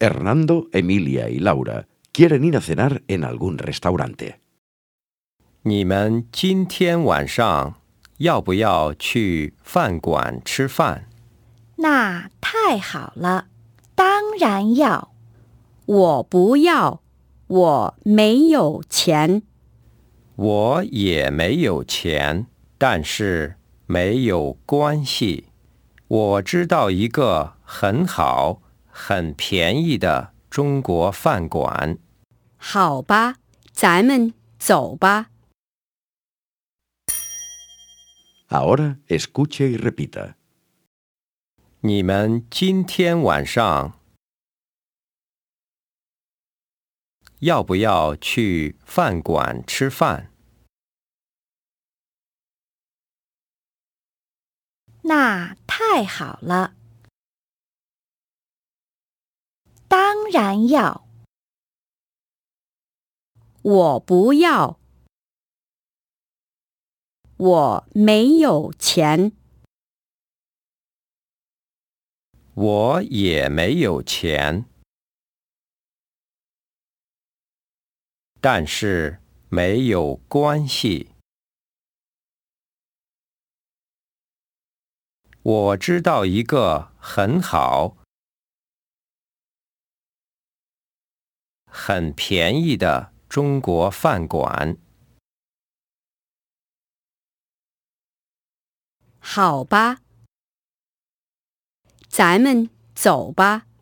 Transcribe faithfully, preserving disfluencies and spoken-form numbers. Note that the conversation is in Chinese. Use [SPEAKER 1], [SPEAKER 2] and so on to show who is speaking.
[SPEAKER 1] Hernando, Emilia y Laura quieren ir a cenar en algún restaurante.
[SPEAKER 2] 你们今天晚上要不要去饭馆吃饭？
[SPEAKER 3] 那太好了，当然要。我不要，我没有钱。
[SPEAKER 2] 我也没有钱，但是没有关系。我知道一个很好、很便宜的中国饭馆。
[SPEAKER 3] 好吧，咱们走吧。
[SPEAKER 1] Ahora escuche y repita.
[SPEAKER 2] 你们今天晚上要不要去饭馆吃饭？
[SPEAKER 3] 那太好了，当然要。我不要，我没有钱。
[SPEAKER 2] 我也没有钱，但是没有关系。我知道一个很好、很便宜的中国饭馆。
[SPEAKER 3] 好吧，咱们走吧。